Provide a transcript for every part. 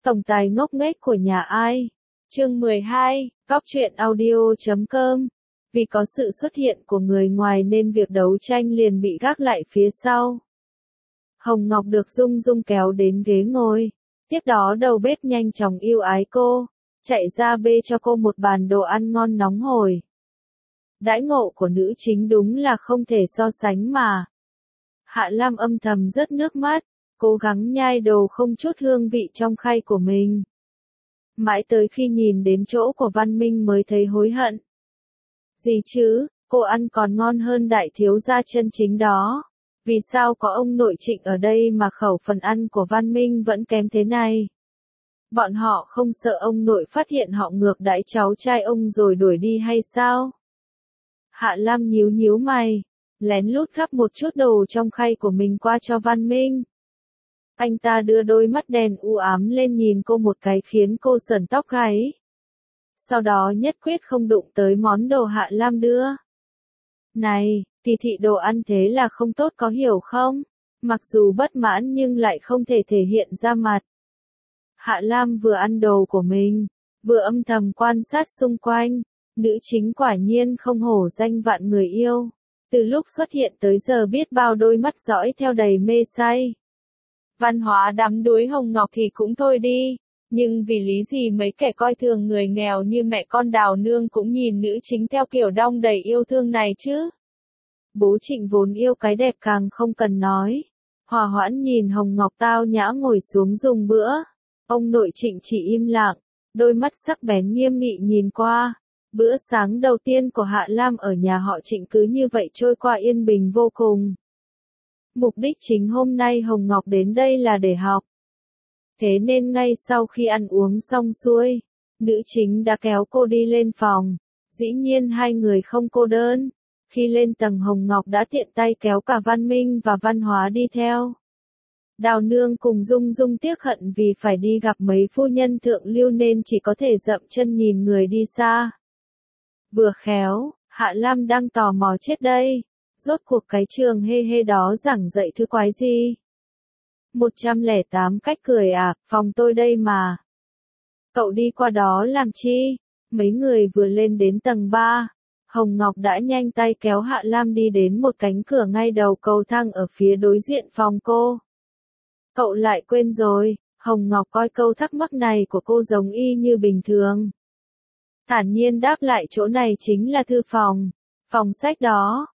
Tổng tài ngốc nghếch của nhà ai? Chương 12, Góc truyện audio.com. Vì có sự xuất hiện của người ngoài nên việc đấu tranh liền bị gác lại phía sau. Hồng Ngọc được Dung Dung kéo đến ghế ngồi. Tiếp đó đầu bếp nhanh chóng yêu ái cô, chạy ra bê cho cô một bàn đồ ăn ngon nóng hổi. Đãi ngộ của nữ chính đúng là không thể so sánh mà. Hạ Lam âm thầm rớt nước mắt, cố gắng nhai đồ không chút hương vị trong khay của mình. Mãi tới khi nhìn đến chỗ của Văn Minh mới thấy hối hận. Gì chứ, cô ăn còn ngon hơn đại thiếu gia chân chính đó. Vì sao có ông nội Trịnh ở đây mà khẩu phần ăn của Văn Minh vẫn kém thế này? Bọn họ không sợ ông nội phát hiện họ ngược đãi cháu trai ông rồi đuổi đi hay sao? Hạ Lam nhíu nhíu mày, lén lút gắp một chút đồ trong khay của mình qua cho Văn Minh. Anh ta đưa đôi mắt đen u ám lên nhìn cô một cái khiến cô sởn tóc gáy. Sau đó nhất quyết không đụng tới món đồ Hạ Lam đưa. Này, kỳ thị đồ ăn thế là không tốt có hiểu không? Mặc dù bất mãn nhưng lại không thể thể hiện ra mặt. Hạ Lam vừa ăn đồ của mình, vừa âm thầm quan sát xung quanh. Nữ chính quả nhiên không hổ danh vạn người yêu. Từ lúc xuất hiện tới giờ biết bao đôi mắt dõi theo đầy mê say. Văn Hóa đắm đuối Hồng Ngọc thì cũng thôi đi, nhưng vì lý gì mấy kẻ coi thường người nghèo như mẹ con Đào Nương cũng nhìn nữ chính theo kiểu đong đầy yêu thương này chứ. Bố Trịnh vốn yêu cái đẹp càng không cần nói. Hòa hoãn nhìn Hồng Ngọc tao nhã ngồi xuống dùng bữa. Ông nội Trịnh chỉ im lặng, đôi mắt sắc bén nghiêm nghị nhìn qua. Bữa sáng đầu tiên của Hạ Lam ở nhà họ Trịnh cứ như vậy trôi qua yên bình vô cùng. Mục đích chính hôm nay Hồng Ngọc đến đây là để học. Thế nên ngay sau khi ăn uống xong xuôi, nữ chính đã kéo cô đi lên phòng. Dĩ nhiên hai người không cô đơn. Khi lên tầng Hồng Ngọc đã tiện tay kéo cả Văn Minh và Văn Hóa đi theo. Đào Nương cùng Dung Dung tiếc hận vì phải đi gặp mấy phu nhân thượng lưu nên chỉ có thể dậm chân nhìn người đi xa. Vừa khéo, Hạ Lam đang tò mò chết đây. Rốt cuộc cái trường hê hê đó giảng dạy thứ quái gì? 108 cách cười à, phòng tôi đây mà. Cậu đi qua đó làm chi? Mấy người vừa lên đến tầng 3. Hồng Ngọc đã nhanh tay kéo Hạ Lam đi đến một cánh cửa ngay đầu cầu thang ở phía đối diện phòng cô. Cậu lại quên rồi, Hồng Ngọc coi câu thắc mắc này của cô giống y như bình thường. Thản nhiên đáp lại chỗ này chính là thư phòng. Phòng sách đó,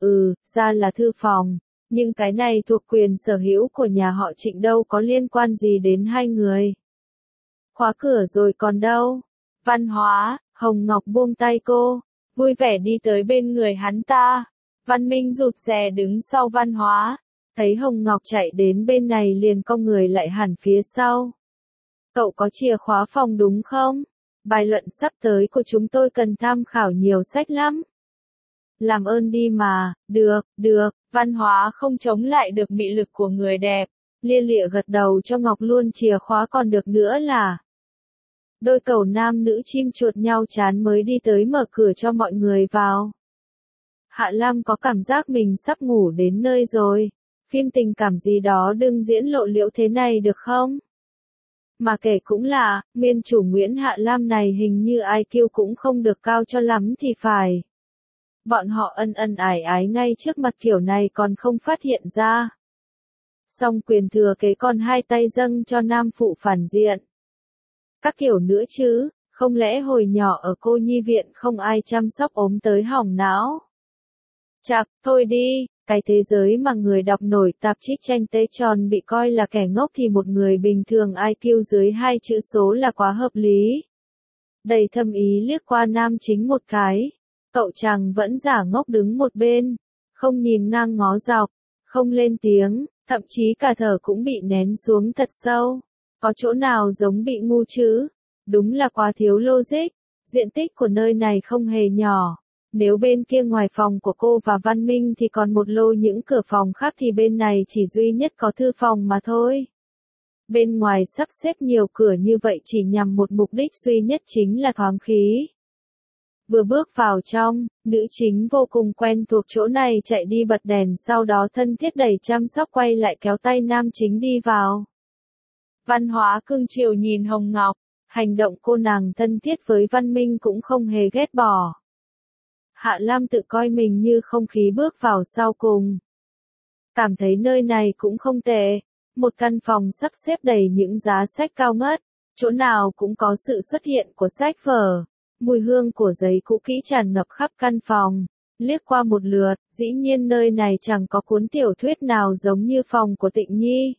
ra là thư phòng. Nhưng cái này thuộc quyền sở hữu của nhà họ Trịnh đâu có liên quan gì đến hai người. Khóa cửa rồi còn đâu. Văn Hóa, Hồng Ngọc buông tay cô, vui vẻ đi tới bên người hắn ta. Văn Minh rụt rè đứng sau Văn Hóa. Thấy Hồng Ngọc chạy đến bên này liền cong người lại hẳn phía sau. Cậu có chìa khóa phòng đúng không? Bài luận sắp tới của chúng tôi cần tham khảo nhiều sách lắm. Làm ơn đi mà, được, Văn Hóa không chống lại được mị lực của người đẹp. Lia lịa gật đầu cho Ngọc luôn chìa khóa còn được nữa là. Đôi cầu nam nữ chim chuột nhau chán mới đi tới mở cửa cho mọi người vào. Hạ Lam có cảm giác mình sắp ngủ đến nơi rồi. Phim tình cảm gì đó đừng diễn lộ liễu thế này được không? Mà kể cũng là, nguyên chủ Nguyễn Hạ Lam này hình như IQ cũng không được cao cho lắm thì phải. Bọn họ ân ân ái ái ngay trước mặt kiểu này còn không phát hiện ra. Song quyền thừa kế còn hai tay dâng cho nam phụ phản diện. Các kiểu nữa chứ, không lẽ hồi nhỏ ở cô nhi viện không ai chăm sóc ốm tới hỏng não? Chạc, thôi đi, cái thế giới mà người đọc nổi tạp chí tranh tê tròn bị coi là kẻ ngốc thì một người bình thường IQ dưới 2 chữ số là quá hợp lý. Đầy thâm ý liếc qua nam chính một cái. Cậu chàng vẫn giả ngốc đứng một bên, không nhìn ngang ngó dọc, không lên tiếng, thậm chí cả thở cũng bị nén xuống thật sâu. Có chỗ nào giống bị ngu chứ? Đúng là quá thiếu logic. Diện tích của nơi này không hề nhỏ. Nếu bên kia ngoài phòng của cô và Văn Minh thì còn một lô những cửa phòng khác thì bên này chỉ duy nhất có thư phòng mà thôi. Bên ngoài sắp xếp nhiều cửa như vậy chỉ nhằm một mục đích duy nhất chính là thoáng khí. Vừa bước vào trong, nữ chính vô cùng quen thuộc chỗ này chạy đi bật đèn sau đó thân thiết đầy chăm sóc quay lại kéo tay nam chính đi vào. Văn Hóa cưng chiều nhìn Hồng Ngọc, hành động cô nàng thân thiết với Văn Minh cũng không hề ghét bỏ. Hạ Lam tự coi mình như không khí bước vào sau cùng. Cảm thấy nơi này cũng không tệ, một căn phòng sắp xếp đầy những giá sách cao ngất, chỗ nào cũng có sự xuất hiện của sách vở, mùi hương của giấy cũ kỹ tràn ngập khắp căn phòng. Liếc qua một lượt, dĩ nhiên nơi này chẳng có cuốn tiểu thuyết nào giống như phòng của Tịnh Nhi.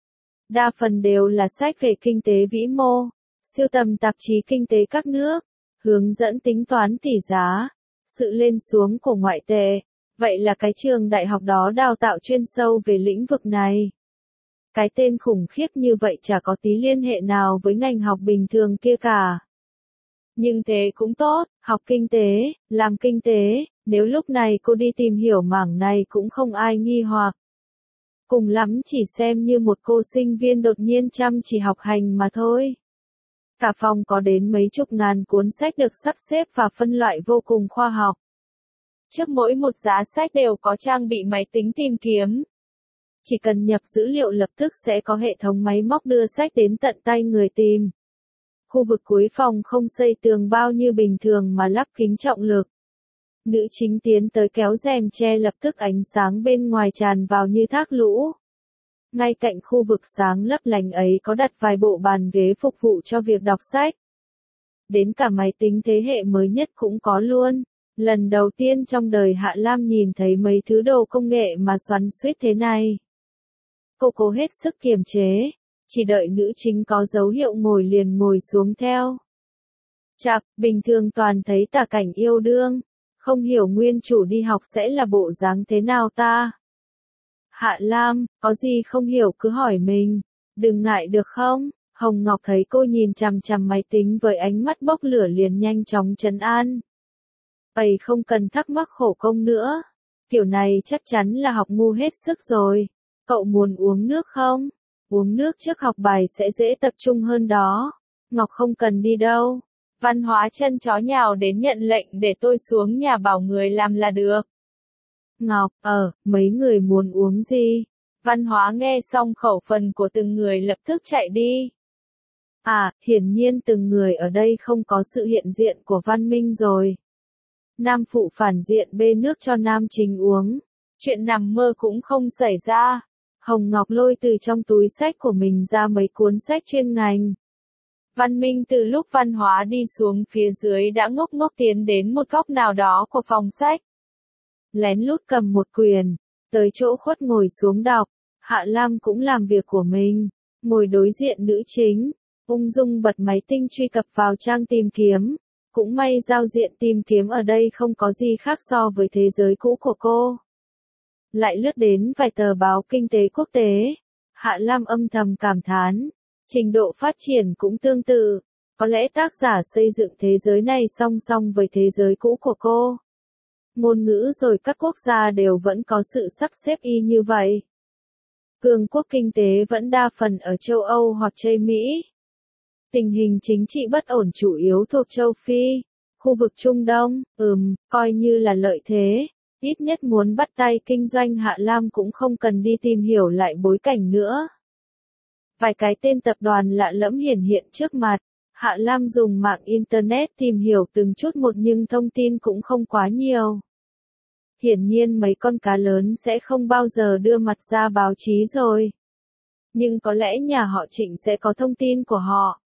Đa phần đều là sách về kinh tế vĩ mô, sưu tầm tạp chí kinh tế các nước, hướng dẫn tính toán tỷ giá, sự lên xuống của ngoại tệ. Vậy là cái trường đại học đó đào tạo chuyên sâu về lĩnh vực này. Cái tên khủng khiếp như vậy chả có tí liên hệ nào với ngành học bình thường kia cả. Nhưng thế cũng tốt, học kinh tế, làm kinh tế, nếu lúc này cô đi tìm hiểu mảng này cũng không ai nghi hoặc. Cùng lắm chỉ xem như một cô sinh viên đột nhiên chăm chỉ học hành mà thôi. Cả phòng có đến mấy chục ngàn cuốn sách được sắp xếp và phân loại vô cùng khoa học. Trước mỗi một giá sách đều có trang bị máy tính tìm kiếm. Chỉ cần nhập dữ liệu lập tức sẽ có hệ thống máy móc đưa sách đến tận tay người tìm. Khu vực cuối phòng không xây tường bao như bình thường mà lắp kính trọng lực. Nữ chính tiến tới kéo rèm che lập tức ánh sáng bên ngoài tràn vào như thác lũ. Ngay cạnh khu vực sáng lấp lánh ấy có đặt vài bộ bàn ghế phục vụ cho việc đọc sách. Đến cả máy tính thế hệ mới nhất cũng có luôn. Lần đầu tiên trong đời Hạ Lam nhìn thấy mấy thứ đồ công nghệ mà xoắn xuýt thế này. Cô cố hết sức kiềm chế, chỉ đợi nữ chính có dấu hiệu ngồi liền ngồi xuống theo. Chạc, bình thường toàn thấy tả cảnh yêu đương, không hiểu nguyên chủ đi học sẽ là bộ dáng thế nào ta. Hạ Lam, có gì không hiểu cứ hỏi mình, đừng ngại được không? Hồng Ngọc thấy cô nhìn chằm chằm máy tính với ánh mắt bốc lửa liền nhanh chóng trấn an. Ây không cần thắc mắc khổ công nữa, kiểu này chắc chắn là học ngu hết sức rồi. Cậu muốn uống nước không? Uống nước trước học bài sẽ dễ tập trung hơn đó. Ngọc không cần đi đâu. Văn Hóa chân chó nhào đến nhận lệnh để tôi xuống nhà bảo người làm là được. Ngọc, mấy người muốn uống gì? Văn Hóa nghe xong khẩu phần của từng người lập tức chạy đi. Hiển nhiên từng người ở đây không có sự hiện diện của Văn Minh rồi. Nam phụ phản diện bê nước cho nam chính uống. Chuyện nằm mơ cũng không xảy ra. Hồng Ngọc lôi từ trong túi sách của mình ra mấy cuốn sách chuyên ngành. Văn Minh từ lúc Văn Hóa đi xuống phía dưới đã ngốc ngốc tiến đến một góc nào đó của phòng sách. Lén lút cầm một quyển, tới chỗ khuất ngồi xuống đọc. Hạ Lam cũng làm việc của mình, ngồi đối diện nữ chính, ung dung bật máy tinh truy cập vào trang tìm kiếm. Cũng may giao diện tìm kiếm ở đây không có gì khác so với thế giới cũ của cô. Lại lướt đến vài tờ báo kinh tế quốc tế. Hạ Lam âm thầm cảm thán. Trình độ phát triển cũng tương tự. Có lẽ tác giả xây dựng thế giới này song song với thế giới cũ của cô. Ngôn ngữ rồi các quốc gia đều vẫn có sự sắp xếp y như vậy. Cường quốc kinh tế vẫn đa phần ở châu Âu hoặc Tây Mỹ. Tình hình chính trị bất ổn chủ yếu thuộc châu Phi, khu vực Trung Đông, coi như là lợi thế. Ít nhất muốn bắt tay kinh doanh Hạ Lam cũng không cần đi tìm hiểu lại bối cảnh nữa. Vài cái tên tập đoàn lạ lẫm hiển hiện trước mặt. Hạ Lam dùng mạng Internet tìm hiểu từng chút một nhưng thông tin cũng không quá nhiều. Hiển nhiên mấy con cá lớn sẽ không bao giờ đưa mặt ra báo chí rồi. Nhưng có lẽ nhà họ Trịnh sẽ có thông tin của họ.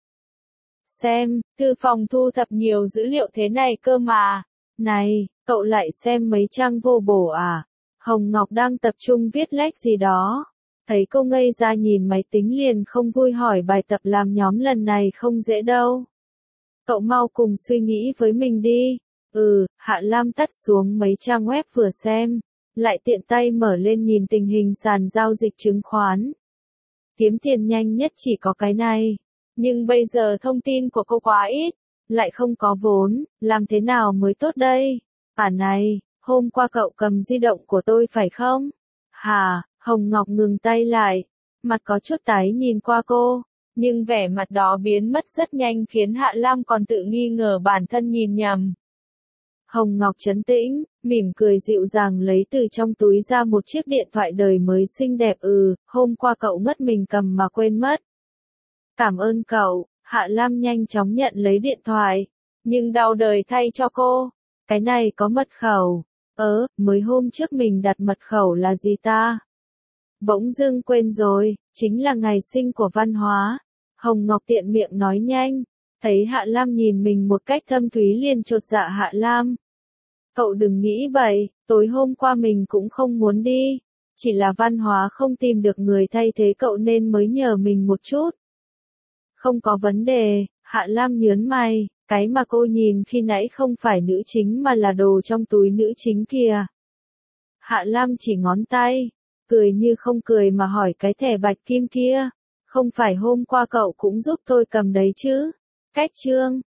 Xem, thư phòng thu thập nhiều dữ liệu thế này cơ mà. Này, cậu lại xem mấy trang vô bổ à? Hồng Ngọc đang tập trung viết lách gì đó. Thấy cô ngây ra nhìn máy tính liền không vui hỏi bài tập làm nhóm lần này không dễ đâu. Cậu mau cùng suy nghĩ với mình đi. Hạ Lam tắt xuống mấy trang web vừa xem. Lại tiện tay mở lên nhìn tình hình sàn giao dịch chứng khoán. Kiếm tiền nhanh nhất chỉ có cái này. Nhưng bây giờ thông tin của cô quá ít. Lại không có vốn, làm thế nào mới tốt đây? Này, hôm qua cậu cầm di động của tôi phải không? Hả? Hồng Ngọc ngừng tay lại. Mặt có chút tái nhìn qua cô. Nhưng vẻ mặt đó biến mất rất nhanh khiến Hạ Lam còn tự nghi ngờ bản thân nhìn nhầm. Hồng Ngọc trấn tĩnh, mỉm cười dịu dàng lấy từ trong túi ra một chiếc điện thoại đời mới xinh đẹp. Hôm qua cậu ngất mình cầm mà quên mất. Cảm ơn cậu, Hạ Lam nhanh chóng nhận lấy điện thoại. Nhưng đau đời thay cho cô. Cái này có mật khẩu. Mới hôm trước mình đặt mật khẩu là gì ta? Bỗng dưng quên rồi, chính là ngày sinh của Văn Hóa. Hồng Ngọc tiện miệng nói nhanh. Thấy Hạ Lam nhìn mình một cách thâm thúy liền chột dạ Hạ Lam. Cậu đừng nghĩ vậy, tối hôm qua mình cũng không muốn đi. Chỉ là Văn Hóa không tìm được người thay thế cậu nên mới nhờ mình một chút. Không có vấn đề, Hạ Lam nhớn mày, cái mà cô nhìn khi nãy không phải nữ chính mà là đồ trong túi nữ chính kìa. Hạ Lam chỉ ngón tay, cười như không cười mà hỏi cái thẻ bạch kim kia. Không phải hôm qua cậu cũng giúp tôi cầm đấy chứ? Cách trương,